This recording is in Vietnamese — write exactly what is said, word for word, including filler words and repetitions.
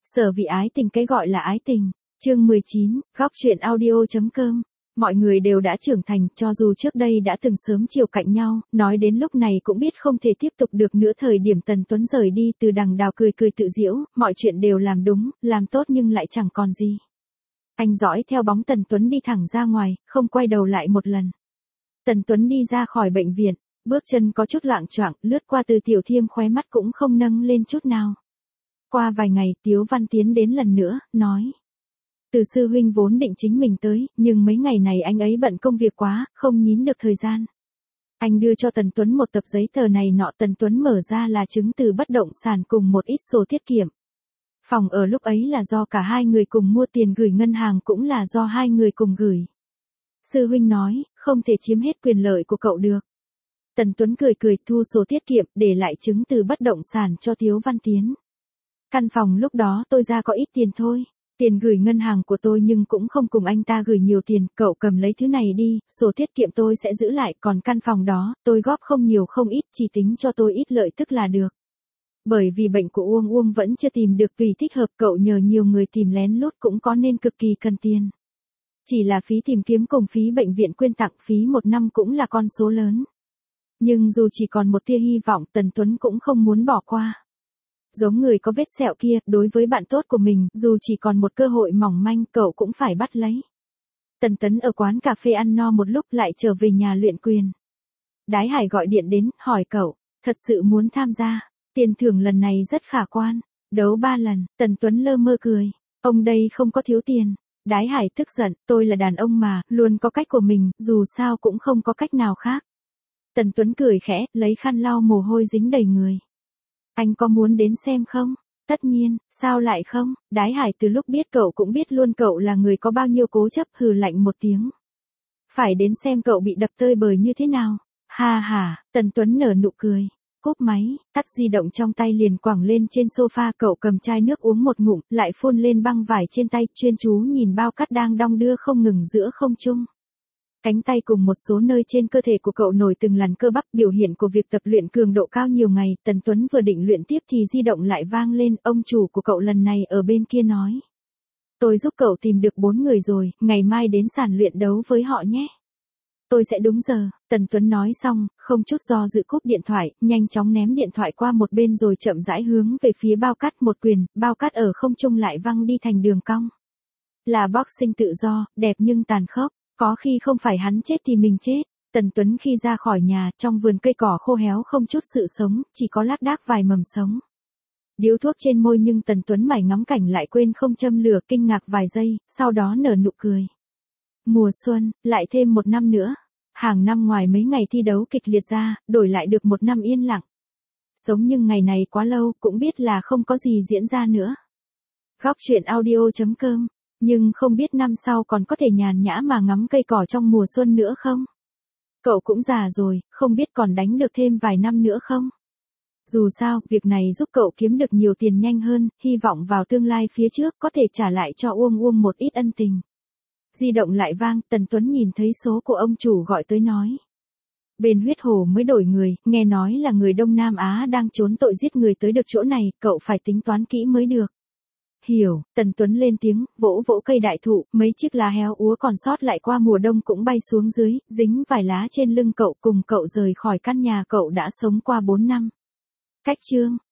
Sở vì ái tình, cái gọi là ái tình. Chương mười chín, góc truyện audio.com. Mọi người đều đã trưởng thành, cho dù trước đây đã từng sớm chiều cạnh nhau, nói đến lúc này cũng biết không thể tiếp tục được nữa. Thời điểm Tần Tuấn rời đi, Từ Đằng Đào cười cười tự giễu, mọi chuyện đều làm đúng, làm tốt nhưng lại chẳng còn gì. Anh dõi theo bóng Tần Tuấn đi thẳng ra ngoài, không quay đầu lại một lần. Tần Tuấn đi ra khỏi bệnh viện, bước chân có chút loạng choạng, lướt qua Từ Tiểu Thiêm, khóe mắt cũng không nâng lên chút nào. Qua vài ngày, Tiếu Văn tiến đến lần nữa, nói. Từ sư huynh vốn định chính mình tới, nhưng mấy ngày này anh ấy bận công việc quá, không nhín được thời gian. Anh đưa cho Tần Tuấn một tập giấy tờ này nọ. Tần Tuấn mở ra là chứng từ bất động sản cùng một ít sổ tiết kiệm. Phòng ở lúc ấy là do cả hai người cùng mua, tiền gửi ngân hàng cũng là do hai người cùng gửi. Sư huynh nói, không thể chiếm hết quyền lợi của cậu được. Tần Tuấn cười cười thu sổ tiết kiệm, để lại chứng từ bất động sản cho Tiếu Văn Tiến. Căn phòng lúc đó tôi ra có ít tiền thôi. Tiền gửi ngân hàng của tôi nhưng cũng không cùng anh ta gửi nhiều tiền, cậu cầm lấy thứ này đi, sổ tiết kiệm tôi sẽ giữ lại, còn căn phòng đó, tôi góp không nhiều không ít, chỉ tính cho tôi ít lợi tức là được. Bởi vì bệnh của Uông Uông vẫn chưa tìm được tùy thích hợp, cậu nhờ nhiều người tìm lén lút cũng có nên cực kỳ cần tiền. Chỉ là phí tìm kiếm cùng phí bệnh viện quyên tặng, phí một năm cũng là con số lớn. Nhưng dù chỉ còn một tia hy vọng, Tần Tuấn cũng không muốn bỏ qua. Giống người có vết sẹo kia, đối với bạn tốt của mình, dù chỉ còn một cơ hội mỏng manh, cậu cũng phải bắt lấy. Tần Tấn ở quán cà phê ăn no một lúc lại trở về nhà luyện quyền. Đái Hải gọi điện đến, hỏi cậu, thật sự muốn tham gia, tiền thưởng lần này rất khả quan, đấu ba lần. Tần Tuấn lơ mơ cười, ông đây không có thiếu tiền. Đái Hải tức giận, tôi là đàn ông mà, luôn có cách của mình, dù sao cũng không có cách nào khác. Tần Tuấn cười khẽ, lấy khăn lau mồ hôi dính đầy người. Anh có muốn đến xem không? Tất nhiên, sao lại không? Đái Hải từ lúc biết cậu cũng biết luôn cậu là người có bao nhiêu cố chấp, hừ lạnh một tiếng. Phải đến xem cậu bị đập tơi bời như thế nào. Ha ha, Tần Tuấn nở nụ cười. Cúp máy, tắt di động trong tay liền quẳng lên trên sofa, cậu cầm chai nước uống một ngụm, lại phun lên băng vải trên tay, chuyên chú nhìn bao cát đang đong đưa không ngừng giữa không trung. Cánh tay cùng một số nơi trên cơ thể của cậu nổi từng làn cơ bắp, biểu hiện của việc tập luyện cường độ cao nhiều ngày. Tần Tuấn vừa định luyện tiếp thì di động lại vang lên, ông chủ của cậu lần này ở bên kia nói. Tôi giúp cậu tìm được bốn người rồi, ngày mai đến sàn luyện đấu với họ nhé. Tôi sẽ đúng giờ. Tần Tuấn nói xong, không chút do dự cúp điện thoại, nhanh chóng ném điện thoại qua một bên rồi chậm rãi hướng về phía bao cát một quyền, bao cát ở không trung lại văng đi thành đường cong. Là boxing tự do, đẹp nhưng tàn khốc. Có khi không phải hắn chết thì mình chết. Tần Tuấn khi ra khỏi nhà, trong vườn cây cỏ khô héo không chút sự sống, chỉ có lác đác vài mầm sống. Điếu thuốc trên môi nhưng Tần Tuấn mải ngắm cảnh lại quên không châm lửa, kinh ngạc vài giây, sau đó nở nụ cười. Mùa xuân, lại thêm một năm nữa. Hàng năm ngoài mấy ngày thi đấu kịch liệt ra, đổi lại được một năm yên lặng. Sống nhưng ngày này quá lâu, cũng biết là không có gì diễn ra nữa. Góc truyện audio.com. Nhưng không biết năm sau còn có thể nhàn nhã mà ngắm cây cỏ trong mùa xuân nữa không? Cậu cũng già rồi, không biết còn đánh được thêm vài năm nữa không? Dù sao, việc này giúp cậu kiếm được nhiều tiền nhanh hơn, hy vọng vào tương lai phía trước có thể trả lại cho Uông Uông một ít ân tình. Di động lại vang, Tần Tuấn nhìn thấy số của ông chủ gọi tới nói. Bên Huyết Hồ mới đổi người, nghe nói là người Đông Nam Á đang trốn tội giết người tới được chỗ này, cậu phải tính toán kỹ mới được. Hiểu, Tần Tuấn lên tiếng, vỗ vỗ cây đại thụ, mấy chiếc lá héo úa còn sót lại qua mùa đông cũng bay xuống dưới, dính vài lá trên lưng cậu, cùng cậu rời khỏi căn nhà cậu đã sống qua bốn năm. Cách chương.